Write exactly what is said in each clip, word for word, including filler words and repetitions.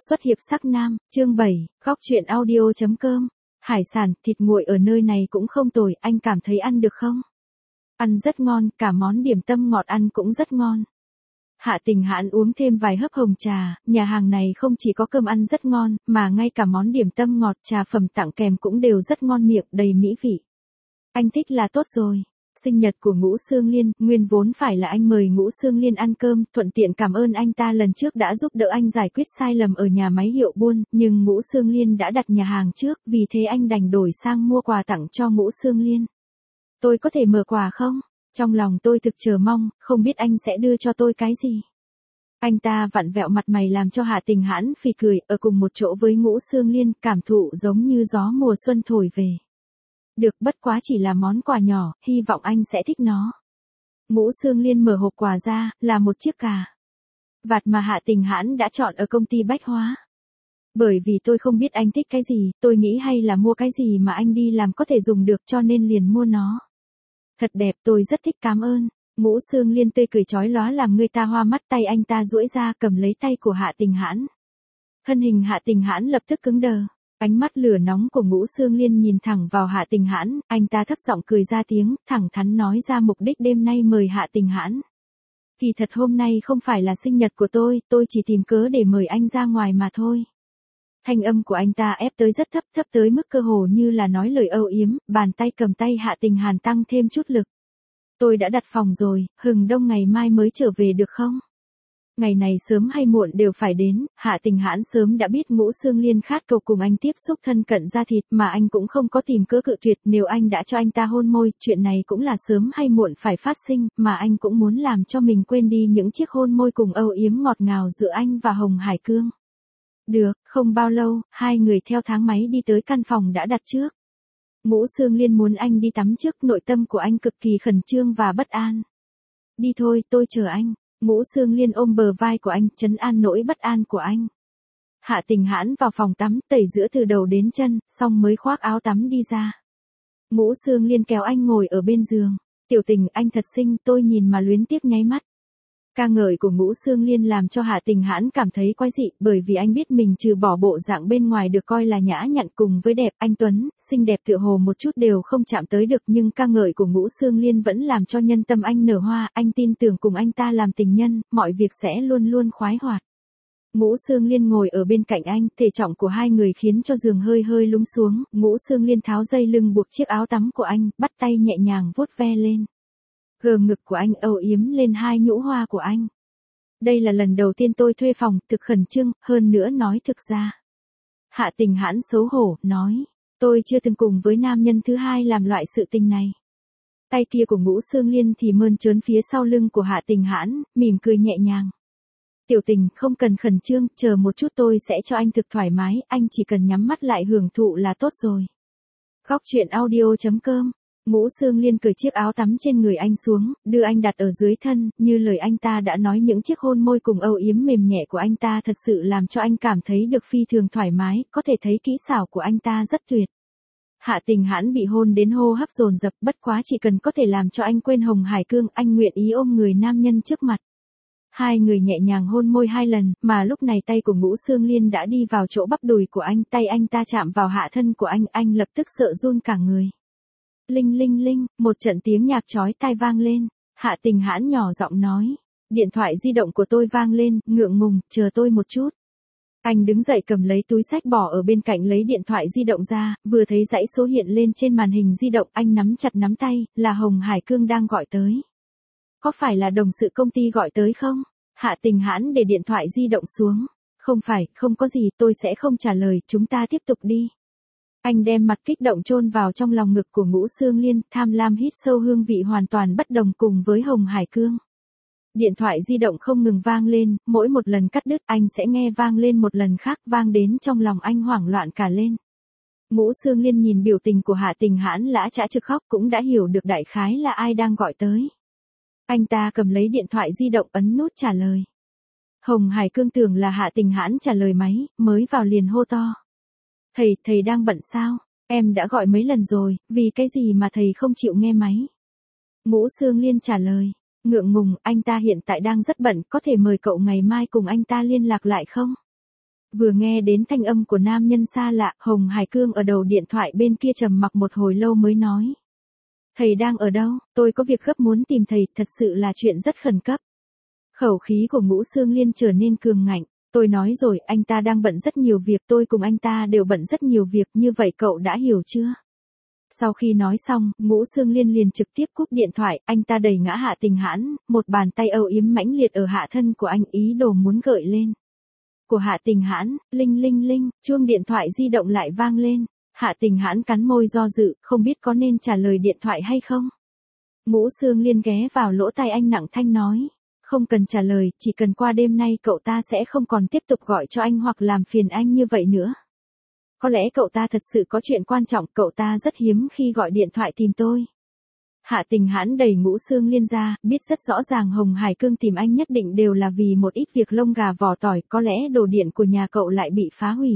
Xuất hiệp sắc nam, chương bảy, góc truyện audio chấm com. Hải sản, thịt nguội ở nơi này cũng không tồi, anh cảm thấy ăn được không? Ăn rất ngon, cả món điểm tâm ngọt ăn cũng rất ngon. Hạ Tình Hãn uống thêm vài hớp hồng trà, nhà hàng này không chỉ có cơm ăn rất ngon, mà ngay cả món điểm tâm ngọt trà phẩm tặng kèm cũng đều rất ngon miệng, đầy mỹ vị. Anh thích là tốt rồi. Sinh nhật của Ngũ Xương Liên, nguyên vốn phải là anh mời Ngũ Xương Liên ăn cơm, thuận tiện cảm ơn anh ta lần trước đã giúp đỡ anh giải quyết sai lầm ở nhà máy hiệu buôn, nhưng Ngũ Xương Liên đã đặt nhà hàng trước, vì thế anh đành đổi sang mua quà tặng cho Ngũ Xương Liên. Tôi có thể mở quà không? Trong lòng tôi thực chờ mong, không biết anh sẽ đưa cho tôi cái gì. Anh ta vặn vẹo mặt mày làm cho Hạ Tình Hãn phì cười, ở cùng một chỗ với Ngũ Xương Liên, cảm thụ giống như gió mùa xuân thổi về. Được, bất quá chỉ là món quà nhỏ, hy vọng anh sẽ thích nó. Ngũ Xương Liên mở hộp quà ra, là một chiếc cà vạt mà Hạ Tình Hãn đã chọn ở công ty bách hóa. Bởi vì tôi không biết anh thích cái gì, tôi nghĩ hay là mua cái gì mà anh đi làm có thể dùng được, cho nên liền mua nó. Thật đẹp, tôi rất thích, cảm ơn. Ngũ Xương Liên tươi cười chói lóa làm người ta hoa mắt, tay anh ta duỗi ra cầm lấy tay của Hạ Tình Hãn. Thân hình Hạ Tình Hãn lập tức cứng đờ. Ánh mắt lửa nóng của Ngũ Xương Liên nhìn thẳng vào Hạ Tình Hãn, anh ta thấp giọng cười ra tiếng, thẳng thắn nói ra mục đích đêm nay mời Hạ Tình Hãn. Kỳ thật hôm nay không phải là sinh nhật của tôi, tôi chỉ tìm cớ để mời anh ra ngoài mà thôi. Thanh âm của anh ta ép tới rất thấp, thấp tới mức cơ hồ như là nói lời âu yếm, bàn tay cầm tay Hạ Tình Hàn tăng thêm chút lực. Tôi đã đặt phòng rồi, hừng đông ngày mai mới trở về được không? Ngày này sớm hay muộn đều phải đến, Hạ Tình Hãn sớm đã biết Ngũ Xương Liên khát cầu cùng anh tiếp xúc thân cận da thịt, mà anh cũng không có tìm cớ cự tuyệt, nếu anh đã cho anh ta hôn môi, chuyện này cũng là sớm hay muộn phải phát sinh, mà anh cũng muốn làm cho mình quên đi những chiếc hôn môi cùng âu yếm ngọt ngào giữa anh và Hồng Hải Cương. Được, không bao lâu, hai người theo thang máy đi tới căn phòng đã đặt trước. Ngũ Xương Liên muốn anh đi tắm trước, nội tâm của anh cực kỳ khẩn trương và bất an. Đi thôi, tôi chờ anh. Ngũ Xương Liên ôm bờ vai của anh, trấn an nỗi bất an của anh. Hạ Tình Hãn vào phòng tắm, tẩy rửa từ đầu đến chân, xong mới khoác áo tắm đi ra. Ngũ Xương Liên kéo anh ngồi ở bên giường. Tiểu Tình, anh thật xinh, tôi nhìn mà luyến tiếc nháy mắt. Ca ngợi của Ngũ Xương Liên làm cho Hạ Tình Hãn cảm thấy quái dị, bởi vì anh biết mình trừ bỏ bộ dạng bên ngoài được coi là nhã nhặn cùng với đẹp, anh tuấn, xinh đẹp tựa hồ một chút đều không chạm tới được, nhưng ca ngợi của Ngũ Xương Liên vẫn làm cho nhân tâm anh nở hoa, anh tin tưởng cùng anh ta làm tình nhân, mọi việc sẽ luôn luôn khoái hoạt. Ngũ Xương Liên ngồi ở bên cạnh anh, thể trọng của hai người khiến cho giường hơi hơi lún xuống, Ngũ Xương Liên tháo dây lưng buộc chiếc áo tắm của anh, bắt tay nhẹ nhàng vuốt ve lên. Gờ ngực của anh âu yếm lên hai nhũ hoa của anh. Đây là lần đầu tiên tôi thuê phòng, thực khẩn trương, hơn nữa nói thực ra. Hạ Tình Hãn xấu hổ, nói, tôi chưa từng cùng với nam nhân thứ hai làm loại sự tình này. Tay kia của Ngũ Xương Liên thì mơn trớn phía sau lưng của Hạ Tình Hãn, mỉm cười nhẹ nhàng. Tiểu Tình, không cần khẩn trương, chờ một chút tôi sẽ cho anh thực thoải mái, anh chỉ cần nhắm mắt lại hưởng thụ là tốt rồi. Góc truyện audio chấm com. Ngũ Xương Liên cởi chiếc áo tắm trên người anh xuống, đưa anh đặt ở dưới thân, như lời anh ta đã nói, những chiếc hôn môi cùng âu yếm mềm nhẹ của anh ta thật sự làm cho anh cảm thấy được phi thường thoải mái, có thể thấy kỹ xảo của anh ta rất tuyệt. Hạ Tình Hãn bị hôn đến hô hấp dồn dập, bất quá chỉ cần có thể làm cho anh quên Hồng Hải Cương, anh nguyện ý ôm người nam nhân trước mặt. Hai người nhẹ nhàng hôn môi hai lần, mà lúc này tay của Ngũ Xương Liên đã đi vào chỗ bắp đùi của anh, tay anh ta chạm vào hạ thân của anh, anh lập tức sợ run cả người. Linh linh linh, một trận tiếng nhạc chói tai vang lên, Hạ Tình Hãn nhỏ giọng nói. Điện thoại di động của tôi vang lên, ngượng ngùng, chờ tôi một chút. Anh đứng dậy cầm lấy túi xách bỏ ở bên cạnh lấy điện thoại di động ra, vừa thấy dãy số hiện lên trên màn hình di động, anh nắm chặt nắm tay, là Hồng Hải Cương đang gọi tới. Có phải là đồng sự công ty gọi tới không? Hạ Tình Hãn để điện thoại di động xuống. Không phải, không có gì, tôi sẽ không trả lời, chúng ta tiếp tục đi. Anh đem mặt kích động chôn vào trong lòng ngực của Ngũ Xương Liên, tham lam hít sâu hương vị hoàn toàn bất đồng cùng với Hồng Hải Cương. Điện thoại di động không ngừng vang lên, mỗi một lần cắt đứt anh sẽ nghe vang lên một lần khác, vang đến trong lòng anh hoảng loạn cả lên. Ngũ Xương Liên nhìn biểu tình của Hạ Tình Hãn lã chã trực khóc, cũng đã hiểu được đại khái là ai đang gọi tới. Anh ta cầm lấy điện thoại di động ấn nút trả lời. Hồng Hải Cương tưởng là Hạ Tình Hãn trả lời máy, mới vào liền hô to. Thầy, thầy đang bận sao? Em đã gọi mấy lần rồi, vì cái gì mà thầy không chịu nghe máy? Ngũ Xương Liên trả lời. Ngượng ngùng, anh ta hiện tại đang rất bận, có thể mời cậu ngày mai cùng anh ta liên lạc lại không? Vừa nghe đến thanh âm của nam nhân xa lạ, Hồng Hải Cương ở đầu điện thoại bên kia trầm mặc một hồi lâu mới nói. Thầy đang ở đâu, tôi có việc gấp muốn tìm thầy, thật sự là chuyện rất khẩn cấp. Khẩu khí của Ngũ Xương Liên trở nên cường ngạnh. Tôi nói rồi, anh ta đang bận rất nhiều việc, tôi cùng anh ta đều bận rất nhiều việc, như vậy cậu đã hiểu chưa? Sau khi nói xong, Ngũ Xương Liên liền trực tiếp cúp điện thoại, anh ta đẩy ngã Hạ Tình Hãn, một bàn tay âu yếm mãnh liệt ở hạ thân của anh, ý đồ muốn gợi lên. Của Hạ Tình Hãn, linh linh linh, chuông điện thoại di động lại vang lên. Hạ Tình Hãn cắn môi do dự, không biết có nên trả lời điện thoại hay không. Ngũ Xương Liên ghé vào lỗ tai anh nặng thanh nói. Không cần trả lời, chỉ cần qua đêm nay cậu ta sẽ không còn tiếp tục gọi cho anh hoặc làm phiền anh như vậy nữa. Có lẽ cậu ta thật sự có chuyện quan trọng, cậu ta rất hiếm khi gọi điện thoại tìm tôi. Hạ Tình Hãn đẩy Ngũ Xương Liên ra, biết rất rõ ràng Hồng Hải Cương tìm anh nhất định đều là vì một ít việc lông gà vỏ tỏi, có lẽ đồ điện của nhà cậu lại bị phá hủy.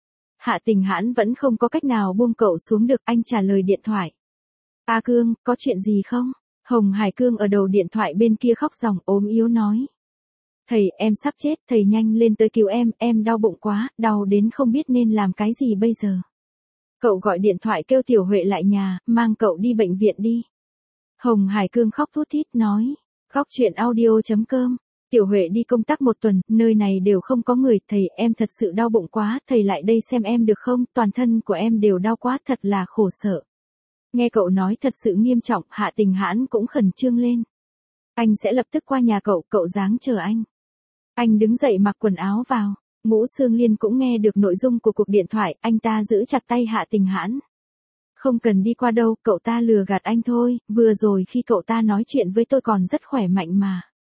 Hạ Tình Hãn vẫn không có cách nào buông cậu xuống được, anh trả lời điện thoại. A Cương, có chuyện gì không? Hồng Hải Cương ở đầu điện thoại bên kia khóc ròng ốm yếu nói. Thầy, em sắp chết, thầy nhanh lên tới cứu em, em đau bụng quá, đau đến không biết nên làm cái gì bây giờ. Cậu gọi điện thoại kêu Tiểu Huệ lại nhà, mang cậu đi bệnh viện đi. Hồng Hải Cương khóc thút thít nói. Khóc chuyện audio chấm com. Tiểu Huệ đi công tác một tuần, nơi này đều không có người, thầy em thật sự đau bụng quá, thầy lại đây xem em được không, toàn thân của em đều đau quá, thật là khổ sở. Nghe cậu nói thật sự nghiêm trọng, Hạ Tình Hãn cũng khẩn trương lên. Anh sẽ lập tức qua nhà cậu, cậu dáng chờ anh. Anh đứng dậy mặc quần áo vào. Ngũ Xương Liên cũng nghe được nội dung của cuộc điện thoại, anh ta giữ chặt tay Hạ Tình Hãn. Không cần đi qua đâu, cậu ta lừa gạt anh thôi, vừa rồi khi cậu ta nói chuyện với tôi còn rất khỏe mạnh mà.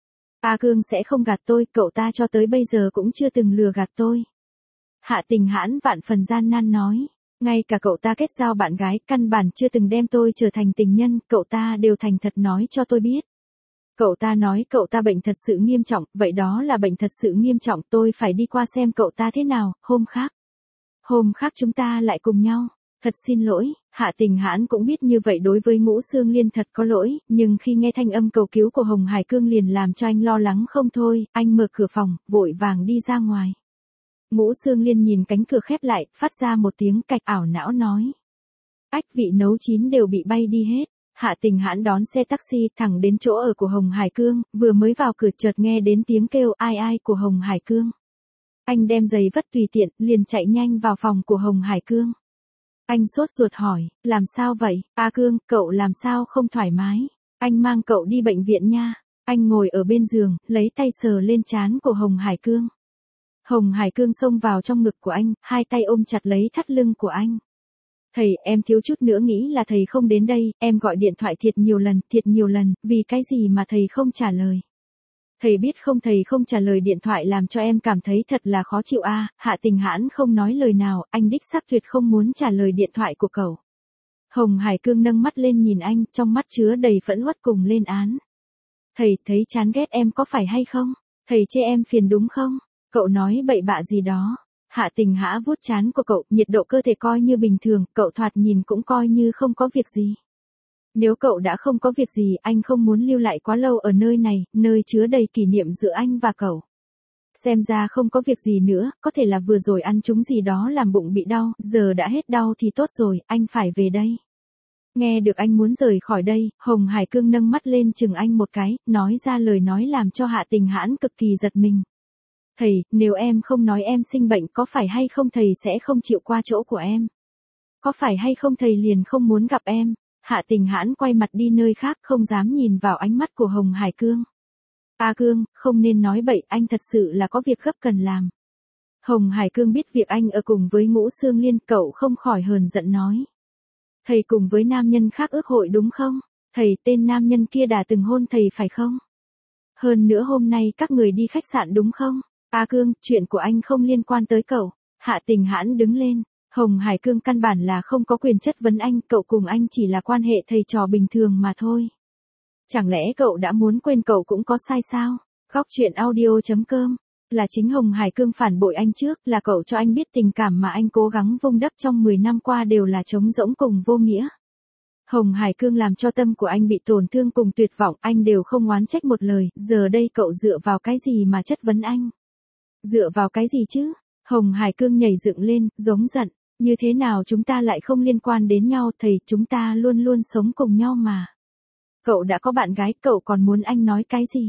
A Cương sẽ không gạt tôi, cậu ta cho tới bây giờ cũng chưa từng lừa gạt tôi. Hạ Tình Hãn vạn phần gian nan nói. Ngay cả cậu ta kết giao bạn gái, căn bản chưa từng đem tôi trở thành tình nhân, cậu ta đều thành thật nói cho tôi biết. Cậu ta nói cậu ta bệnh thật sự nghiêm trọng, vậy đó là bệnh thật sự nghiêm trọng, tôi phải đi qua xem cậu ta thế nào, hôm khác. Hôm khác chúng ta lại cùng nhau. Thật xin lỗi, Hạ Tình Hãn cũng biết như vậy đối với Ngũ Xương Liên thật có lỗi, nhưng khi nghe thanh âm cầu cứu của Hồng Hải Cương liền làm cho anh lo lắng không thôi, anh mở cửa phòng, vội vàng đi ra ngoài. Ngũ Xương Liên nhìn cánh cửa khép lại, phát ra một tiếng cạch ảo não nói. Ách, vị nấu chín đều bị bay đi hết. Hạ Tình Hãn đón xe taxi thẳng đến chỗ ở của Hồng Hải Cương, vừa mới vào cửa chợt nghe đến tiếng kêu ai ai của Hồng Hải Cương. Anh đem giày vất tùy tiện, liền chạy nhanh vào phòng của Hồng Hải Cương. Anh sốt ruột hỏi, làm sao vậy? A Cương, cậu làm sao không thoải mái? Anh mang cậu đi bệnh viện nha. Anh ngồi ở bên giường, lấy tay sờ lên trán của Hồng Hải Cương. Hồng Hải Cương xông vào trong ngực của anh, hai tay ôm chặt lấy thắt lưng của anh. Thầy, em thiếu chút nữa nghĩ là thầy không đến đây, em gọi điện thoại thiệt nhiều lần, thiệt nhiều lần, vì cái gì mà thầy không trả lời. Thầy biết không, thầy không trả lời điện thoại làm cho em cảm thấy thật là khó chịu a. À, Hạ Tình Hãn không nói lời nào, anh đích xác tuyệt không muốn trả lời điện thoại của cậu. Hồng Hải Cương nâng mắt lên nhìn anh, trong mắt chứa đầy phẫn uất cùng lên án. Thầy, thấy chán ghét em có phải hay không? Thầy chê em phiền đúng không? Cậu nói bậy bạ gì đó. Hạ Tình Hãn vuốt trán của cậu, nhiệt độ cơ thể coi như bình thường, cậu thoạt nhìn cũng coi như không có việc gì. Nếu cậu đã không có việc gì, anh không muốn lưu lại quá lâu ở nơi này, nơi chứa đầy kỷ niệm giữa anh và cậu. Xem ra không có việc gì nữa, có thể là vừa rồi ăn trúng gì đó làm bụng bị đau, giờ đã hết đau thì tốt rồi, anh phải về đây. Nghe được anh muốn rời khỏi đây, Hồng Hải Cương nâng mắt lên chừng anh một cái, nói ra lời nói làm cho Hạ Tình Hãn cực kỳ giật mình. Thầy, nếu em không nói em sinh bệnh có phải hay không thầy sẽ không chịu qua chỗ của em? Có phải hay không thầy liền không muốn gặp em? Hạ Tình Hãn quay mặt đi nơi khác không dám nhìn vào ánh mắt của Hồng Hải Cương. A Cương, không nên nói bậy, anh thật sự là có việc gấp cần làm. Hồng Hải Cương biết việc anh ở cùng với Ngũ Xương Liên, cậu không khỏi hờn giận nói. Thầy cùng với nam nhân khác ước hội đúng không? Thầy, tên nam nhân kia đã từng hôn thầy phải không? Hơn nữa hôm nay các người đi khách sạn đúng không? A Cương, chuyện của anh không liên quan tới cậu. Hạ Tình Hãn đứng lên. Hồng Hải Cương căn bản là không có quyền chất vấn anh, cậu cùng anh chỉ là quan hệ thầy trò bình thường mà thôi. Chẳng lẽ cậu đã muốn quên cậu cũng có sai sao? Góc chuyện audio chấm com. Là chính Hồng Hải Cương phản bội anh trước, là cậu cho anh biết tình cảm mà anh cố gắng vun đắp trong mười năm qua đều là trống rỗng cùng vô nghĩa. Hồng Hải Cương làm cho tâm của anh bị tổn thương cùng tuyệt vọng, anh đều không oán trách một lời, giờ đây cậu dựa vào cái gì mà chất vấn anh? Dựa vào cái gì chứ? Hồng Hải Cương nhảy dựng lên, giống giận, như thế nào chúng ta lại không liên quan đến nhau, thầy, chúng ta luôn luôn sống cùng nhau mà. Cậu đã có bạn gái, cậu còn muốn anh nói cái gì?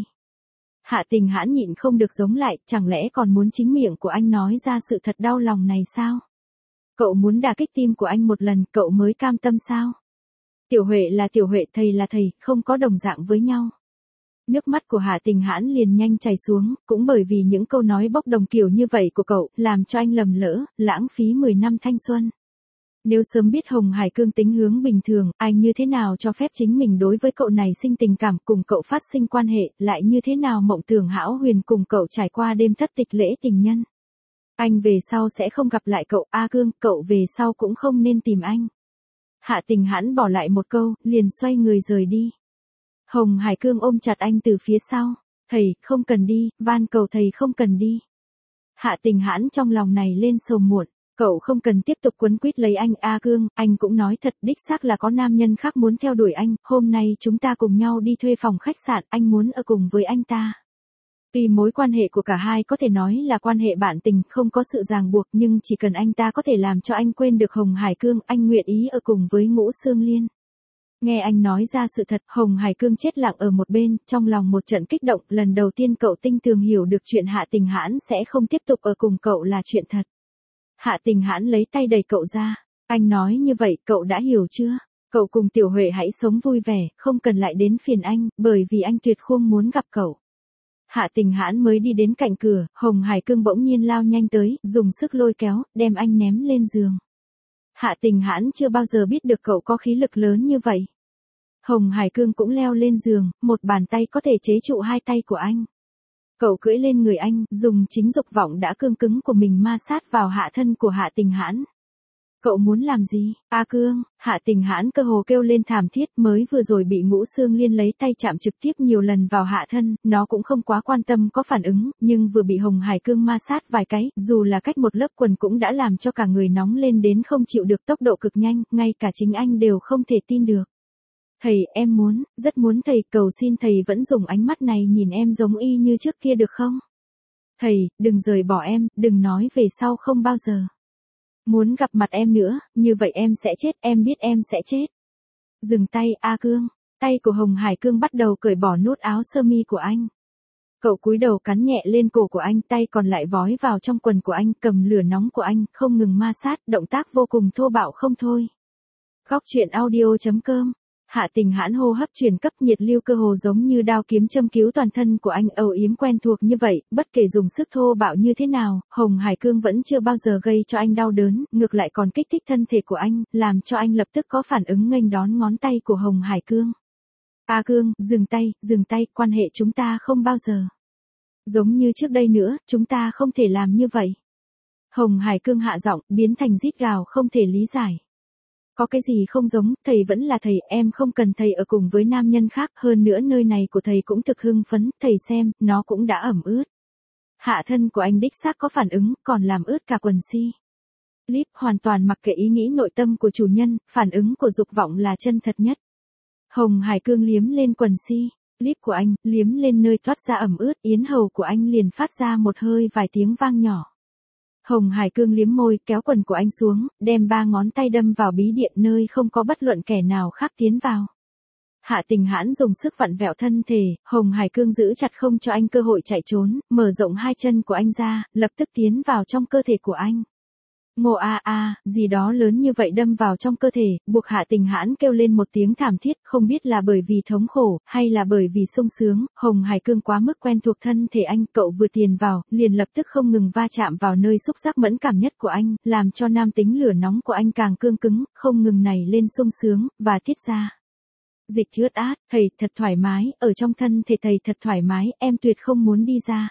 Hạ Tình Hãn nhịn không được giống lại, chẳng lẽ còn muốn chính miệng của anh nói ra sự thật đau lòng này sao? Cậu muốn đả kích tim của anh một lần, cậu mới cam tâm sao? Tiểu Huệ là Tiểu Huệ, thầy là thầy, không có đồng dạng với nhau. Nước mắt của Hạ Tình Hãn liền nhanh chảy xuống, cũng bởi vì những câu nói bốc đồng kiểu như vậy của cậu, làm cho anh lầm lỡ, lãng phí mười năm thanh xuân. Nếu sớm biết Hồng Hải Cương tính hướng bình thường, anh như thế nào cho phép chính mình đối với cậu này sinh tình cảm, cùng cậu phát sinh quan hệ, lại như thế nào mộng tưởng hão huyền cùng cậu trải qua đêm thất tịch lễ tình nhân. Anh về sau sẽ không gặp lại cậu, A Cương, cậu về sau cũng không nên tìm anh. Hạ Tình Hãn bỏ lại một câu, liền xoay người rời đi. Hồng Hải Cương ôm chặt anh từ phía sau, thầy, không cần đi, van cầu thầy không cần đi. Hạ Tình Hãn trong lòng này lên sầu muộn, cậu không cần tiếp tục quấn quýt lấy anh, A Cương, anh cũng nói thật, đích xác là có nam nhân khác muốn theo đuổi anh, hôm nay chúng ta cùng nhau đi thuê phòng khách sạn, anh muốn ở cùng với anh ta. Tuy mối quan hệ của cả hai có thể nói là quan hệ bạn tình, không có sự ràng buộc, nhưng chỉ cần anh ta có thể làm cho anh quên được Hồng Hải Cương, anh nguyện ý ở cùng với Ngũ Xương Liên. Nghe anh nói ra sự thật, Hồng Hải Cương chết lặng ở một bên, trong lòng một trận kích động, lần đầu tiên cậu tinh tường hiểu được chuyện Hạ Tình Hãn sẽ không tiếp tục ở cùng cậu là chuyện thật. Hạ Tình Hãn lấy tay đẩy cậu ra, anh nói như vậy, cậu đã hiểu chưa? Cậu cùng Tiểu Huệ hãy sống vui vẻ, không cần lại đến phiền anh, bởi vì anh tuyệt không muốn gặp cậu. Hạ Tình Hãn mới đi đến cạnh cửa, Hồng Hải Cương bỗng nhiên lao nhanh tới, dùng sức lôi kéo, đem anh ném lên giường. Hạ Tình Hãn chưa bao giờ biết được cậu có khí lực lớn như vậy. Hồng Hải Cương cũng leo lên giường, một bàn tay có thể chế trụ hai tay của anh. Cậu cưỡi lên người anh, dùng chính dục vọng đã cương cứng của mình ma sát vào hạ thân của Hạ Tình Hãn. Cậu muốn làm gì, A Cương? Hạ Tình Hãn cơ hồ kêu lên thảm thiết, mới vừa rồi bị Ngũ Xương Liên lấy tay chạm trực tiếp nhiều lần vào hạ thân, nó cũng không quá quan tâm có phản ứng, nhưng vừa bị Hồng Hải Cương ma sát vài cái, dù là cách một lớp quần cũng đã làm cho cả người nóng lên đến không chịu được, tốc độ cực nhanh, ngay cả chính anh đều không thể tin được. Thầy, em muốn, rất muốn thầy, cầu xin thầy vẫn dùng ánh mắt này nhìn em giống y như trước kia được không? Thầy, đừng rời bỏ em, đừng nói về sau không bao giờ muốn gặp mặt em nữa, như vậy em sẽ chết, em biết em sẽ chết. Dừng tay, A Cương. Tay của Hồng Hải Cương bắt đầu cởi bỏ nút áo sơ mi của anh. Cậu cúi đầu cắn nhẹ lên cổ của anh, tay còn lại vói vào trong quần của anh, cầm lửa nóng của anh, không ngừng ma sát, động tác vô cùng thô bạo không thôi. Góc truyện audio chấm com. Hạ Tình Hãn hô hấp chuyển cấp, nhiệt lưu cơ hồ giống như đao kiếm châm cứu toàn thân của anh, âu yếm quen thuộc như vậy, bất kể dùng sức thô bạo như thế nào, Hồng Hải Cương vẫn chưa bao giờ gây cho anh đau đớn, ngược lại còn kích thích thân thể của anh, làm cho anh lập tức có phản ứng nghênh đón ngón tay của Hồng Hải Cương. A Cương, dừng tay, dừng tay, quan hệ chúng ta không bao giờ giống như trước đây nữa, chúng ta không thể làm như vậy. Hồng Hải Cương hạ giọng, biến thành rít gào không thể lý giải. Có cái gì không giống, thầy vẫn là thầy, em không cần thầy ở cùng với nam nhân khác, hơn nữa nơi này của thầy cũng thực hưng phấn, thầy xem, nó cũng đã ẩm ướt. Hạ thân của anh đích xác có phản ứng, còn làm ướt cả quần si. Lip hoàn toàn mặc kệ ý nghĩ nội tâm của chủ nhân, phản ứng của dục vọng là chân thật nhất. Hồng Hải Cương liếm lên quần si, lip của anh, liếm lên nơi thoát ra ẩm ướt, yến hầu của anh liền phát ra một hơi vài tiếng vang nhỏ. Hồng Hải Cương liếm môi, kéo quần của anh xuống, đem ba ngón tay đâm vào bí điện nơi không có bất luận kẻ nào khác tiến vào. Hạ Tình Hãn dùng sức vặn vẹo thân thể, Hồng Hải Cương giữ chặt không cho anh cơ hội chạy trốn, mở rộng hai chân của anh ra, lập tức tiến vào trong cơ thể của anh. Ngô a a, gì đó lớn như vậy đâm vào trong cơ thể, buộc Hạ Tình Hãn kêu lên một tiếng thảm thiết, không biết là bởi vì thống khổ, hay là bởi vì sung sướng, Hồng Hải Cương quá mức quen thuộc thân thể anh, cậu vừa tiền vào, liền lập tức không ngừng va chạm vào nơi xúc giác mẫn cảm nhất của anh, làm cho nam tính lửa nóng của anh càng cương cứng, không ngừng nảy lên sung sướng, và tiết ra dịch ướt át, thầy thật thoải mái, ở trong thân thể thầy thật thoải mái, em tuyệt không muốn đi ra.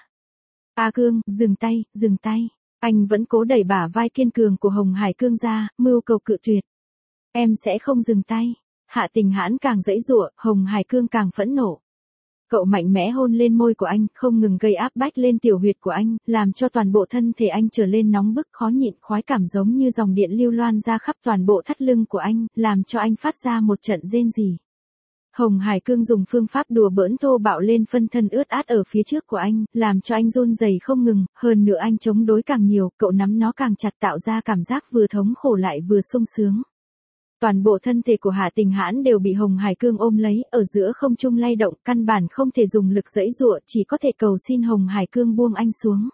A Cương, dừng tay, dừng tay. Anh vẫn cố đẩy bả vai kiên cường của Hồng Hải Cương ra, mưu cầu cự tuyệt. Em sẽ không dừng tay. Hạ Tình Hãn càng giãy giụa, Hồng Hải Cương càng phẫn nộ. Cậu mạnh mẽ hôn lên môi của anh, không ngừng gây áp bách lên tiểu huyệt của anh, làm cho toàn bộ thân thể anh trở lên nóng bức khó nhịn, khoái cảm giống như dòng điện lưu loan ra khắp toàn bộ thắt lưng của anh, làm cho anh phát ra một trận rên rỉ. Hồng Hải Cương dùng phương pháp đùa bỡn thô bạo lên phân thân ướt át ở phía trước của anh, làm cho anh run rẩy không ngừng, hơn nữa anh chống đối càng nhiều, cậu nắm nó càng chặt tạo ra cảm giác vừa thống khổ lại vừa sung sướng. Toàn bộ thân thể của Hạ Tình Hãn đều bị Hồng Hải Cương ôm lấy, ở giữa không trung lay động, căn bản không thể dùng lực giãy giụa, chỉ có thể cầu xin Hồng Hải Cương buông anh xuống.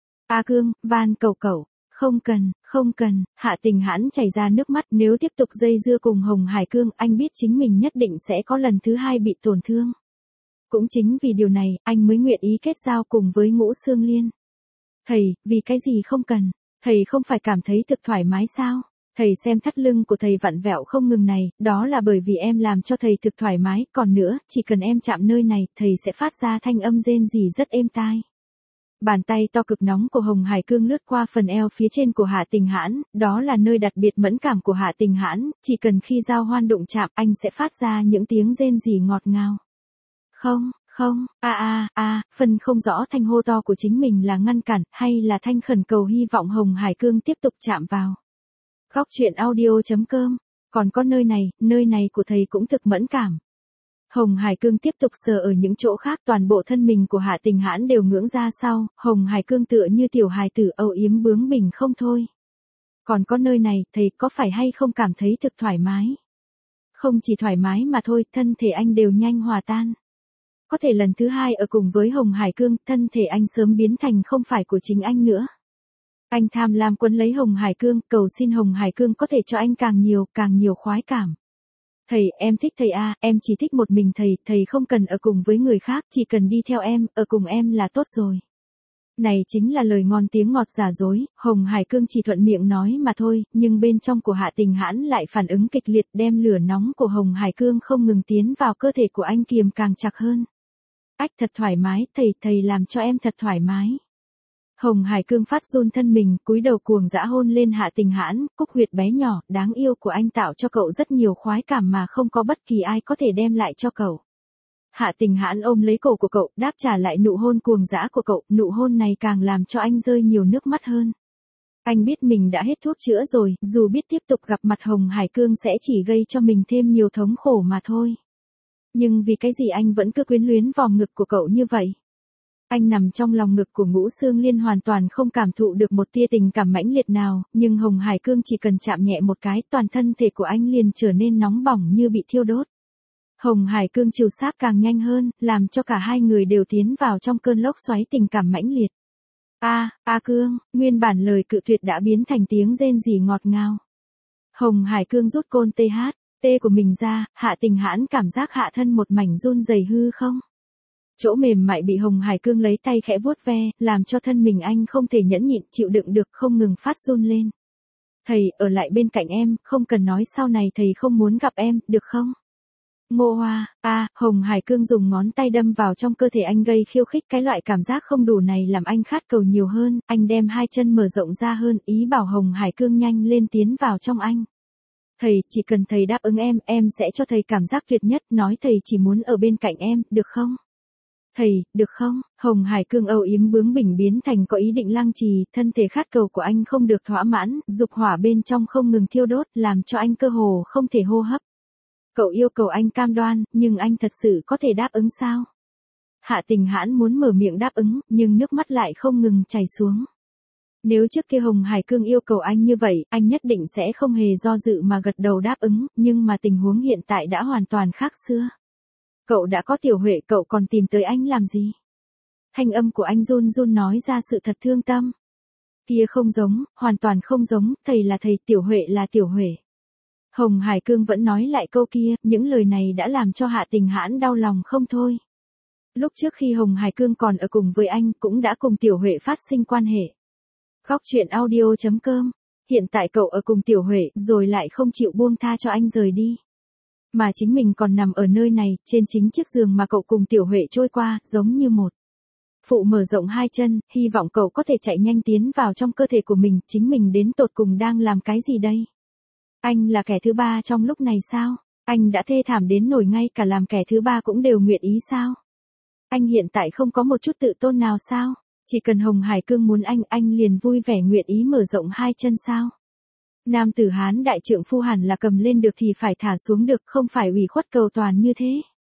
A Cương, van cầu cậu. Không cần, không cần, Hạ Tình Hãn chảy ra nước mắt, nếu tiếp tục dây dưa cùng Hồng Hải Cương, anh biết chính mình nhất định sẽ có lần thứ hai bị tổn thương. Cũng chính vì điều này, anh mới nguyện ý kết giao cùng với Ngũ Xương Liên. Thầy, vì cái gì không cần, thầy không phải cảm thấy thực thoải mái sao? Thầy xem thắt lưng của thầy vặn vẹo không ngừng này, đó là bởi vì em làm cho thầy thực thoải mái, còn nữa, chỉ cần em chạm nơi này, thầy sẽ phát ra thanh âm rên rỉ rất êm tai. Bàn tay to cực nóng của Hồng Hải Cương lướt qua phần eo phía trên của Hạ Tình Hãn, đó là nơi đặc biệt mẫn cảm của Hạ Tình Hãn, chỉ cần khi giao hoan đụng chạm anh sẽ phát ra những tiếng rên rỉ ngọt ngào. Không, không, a a a, phần không rõ thanh hô to của chính mình là ngăn cản, hay là thanh khẩn cầu hy vọng Hồng Hải Cương tiếp tục chạm vào. Góc truyện audio.com, còn có nơi này, nơi này của thầy cũng thực mẫn cảm. Hồng Hải Cương tiếp tục sờ ở những chỗ khác, toàn bộ thân mình của Hạ Tình Hãn đều ngưỡng ra sau, Hồng Hải Cương tựa như tiểu hài tử âu yếm bướng bỉnh không thôi. Còn có nơi này, thầy có phải hay không cảm thấy thực thoải mái? Không chỉ thoải mái mà thôi, thân thể anh đều nhanh hòa tan. Có thể lần thứ hai ở cùng với Hồng Hải Cương, thân thể anh sớm biến thành không phải của chính anh nữa. Anh tham lam quấn lấy Hồng Hải Cương, cầu xin Hồng Hải Cương có thể cho anh càng nhiều, càng nhiều khoái cảm. Thầy, em thích thầy a, em chỉ thích một mình thầy, thầy không cần ở cùng với người khác, chỉ cần đi theo em, ở cùng em là tốt rồi. Này chính là lời ngon tiếng ngọt giả dối, Hồng Hải Cương chỉ thuận miệng nói mà thôi, nhưng bên trong của Hạ Tình Hãn lại phản ứng kịch liệt, đem lửa nóng của Hồng Hải Cương không ngừng tiến vào cơ thể của anh kiềm càng chặt hơn. Ách thật thoải mái, thầy, thầy làm cho em thật thoải mái. Hồng Hải Cương phát run thân mình, cúi đầu cuồng dã hôn lên Hạ Tình Hãn, cúc huyệt bé nhỏ, đáng yêu của anh tạo cho cậu rất nhiều khoái cảm mà không có bất kỳ ai có thể đem lại cho cậu. Hạ Tình Hãn ôm lấy cổ của cậu, đáp trả lại nụ hôn cuồng dã của cậu, nụ hôn này càng làm cho anh rơi nhiều nước mắt hơn. Anh biết mình đã hết thuốc chữa rồi, dù biết tiếp tục gặp mặt Hồng Hải Cương sẽ chỉ gây cho mình thêm nhiều thống khổ mà thôi. Nhưng vì cái gì anh vẫn cứ quyến luyến vòng ngực của cậu như vậy? Anh nằm trong lòng ngực của Ngũ Xương Liên hoàn toàn không cảm thụ được một tia tình cảm mãnh liệt nào, nhưng Hồng Hải Cương chỉ cần chạm nhẹ một cái, toàn thân thể của anh liền trở nên nóng bỏng như bị thiêu đốt. Hồng Hải Cương chiều sát càng nhanh hơn, làm cho cả hai người đều tiến vào trong cơn lốc xoáy tình cảm mãnh liệt. A, A Cương, nguyên bản lời cự tuyệt đã biến thành tiếng rên rỉ ngọt ngào. Hồng Hải Cương rút côn tê hát, tê của mình ra, Hạ Tình Hãn cảm giác hạ thân một mảnh run rẩy hư không. Chỗ mềm mại bị Hồng Hải Cương lấy tay khẽ vuốt ve, làm cho thân mình anh không thể nhẫn nhịn chịu đựng được, không ngừng phát run lên. Thầy, ở lại bên cạnh em, không cần nói sau này thầy không muốn gặp em, được không? Ngô Hoa, a, à, Hồng Hải Cương dùng ngón tay đâm vào trong cơ thể anh gây khiêu khích, cái loại cảm giác không đủ này làm anh khát cầu nhiều hơn, anh đem hai chân mở rộng ra hơn, ý bảo Hồng Hải Cương nhanh lên tiến vào trong anh. Thầy, chỉ cần thầy đáp ứng em, em sẽ cho thầy cảm giác tuyệt nhất, nói thầy chỉ muốn ở bên cạnh em, được không? Thầy, được không? Hồng Hải Cương âu yếm bướng bỉnh biến thành có ý định lăng trì, thân thể khát cầu của anh không được thỏa mãn, dục hỏa bên trong không ngừng thiêu đốt, làm cho anh cơ hồ không thể hô hấp. Cậu yêu cầu anh cam đoan, nhưng anh thật sự có thể đáp ứng sao? Hạ Tình Hãn muốn mở miệng đáp ứng, nhưng nước mắt lại không ngừng chảy xuống. Nếu trước kia Hồng Hải Cương yêu cầu anh như vậy, anh nhất định sẽ không hề do dự mà gật đầu đáp ứng, nhưng mà tình huống hiện tại đã hoàn toàn khác xưa. Cậu đã có Tiểu Huệ, cậu còn tìm tới anh làm gì? Thanh âm của anh run run nói ra sự thật thương tâm. Kia không giống, hoàn toàn không giống, thầy là thầy, Tiểu Huệ là Tiểu Huệ. Hồng Hải Cương vẫn nói lại câu kia, những lời này đã làm cho Hạ Tình Hãn đau lòng không thôi. Lúc trước khi Hồng Hải Cương còn ở cùng với anh, cũng đã cùng Tiểu Huệ phát sinh quan hệ. Góc truyện audio.com, hiện tại cậu ở cùng Tiểu Huệ, rồi lại không chịu buông tha cho anh rời đi. Mà chính mình còn nằm ở nơi này, trên chính chiếc giường mà cậu cùng Tiểu Huệ trôi qua, giống như một. Phụ mở rộng hai chân, hy vọng cậu có thể chạy nhanh tiến vào trong cơ thể của mình, chính mình đến tột cùng đang làm cái gì đây? Anh là kẻ thứ ba trong lúc này sao? Anh đã thê thảm đến nổi ngay cả làm kẻ thứ ba cũng đều nguyện ý sao? Anh hiện tại không có một chút tự tôn nào sao? Chỉ cần Hồng Hải Cương muốn anh, anh liền vui vẻ nguyện ý mở rộng hai chân sao? Nam tử Hán đại trượng phu hẳn là cầm lên được thì phải thả xuống được, không phải ủy khuất cầu toàn như thế.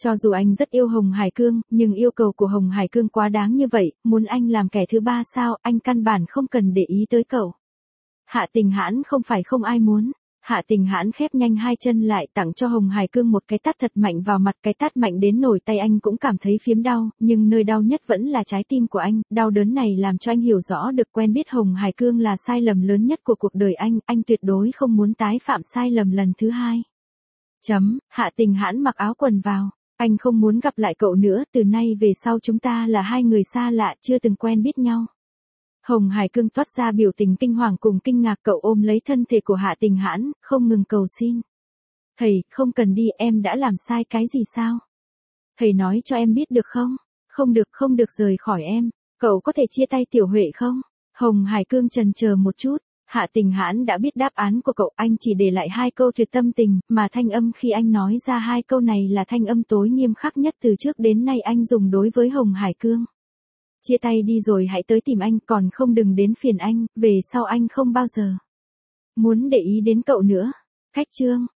Cho dù anh rất yêu Hồng Hải Cương, nhưng yêu cầu của Hồng Hải Cương quá đáng như vậy, muốn anh làm kẻ thứ ba sao, anh căn bản không cần để ý tới cậu. Hạ Tình Hãn không phải không ai muốn. Hạ Tình Hãn khép nhanh hai chân lại tặng cho Hồng Hải Cương một cái tát thật mạnh vào mặt, cái tát mạnh đến nổi tay anh cũng cảm thấy phiếm đau, nhưng nơi đau nhất vẫn là trái tim của anh, đau đớn này làm cho anh hiểu rõ được quen biết Hồng Hải Cương là sai lầm lớn nhất của cuộc đời anh, anh tuyệt đối không muốn tái phạm sai lầm lần thứ hai. Chấm, Hạ Tình Hãn mặc áo quần vào, anh không muốn gặp lại cậu nữa, từ nay về sau chúng ta là hai người xa lạ chưa từng quen biết nhau. Hồng Hải Cương toát ra biểu tình kinh hoàng cùng kinh ngạc, cậu ôm lấy thân thể của Hạ Tình Hãn, không ngừng cầu xin. Thầy, không cần đi, em đã làm sai cái gì sao? Thầy nói cho em biết được không? Không được, không được rời khỏi em, cậu có thể chia tay Tiểu Huệ không? Hồng Hải Cương chần chờ một chút, Hạ Tình Hãn đã biết đáp án của cậu, anh chỉ để lại hai câu tuyệt tâm tình, mà thanh âm khi anh nói ra hai câu này là thanh âm tối nghiêm khắc nhất từ trước đến nay anh dùng đối với Hồng Hải Cương. Chia tay đi rồi hãy tới tìm anh, còn không đừng đến phiền anh, về sau anh không bao giờ muốn để ý đến cậu nữa. Khách chương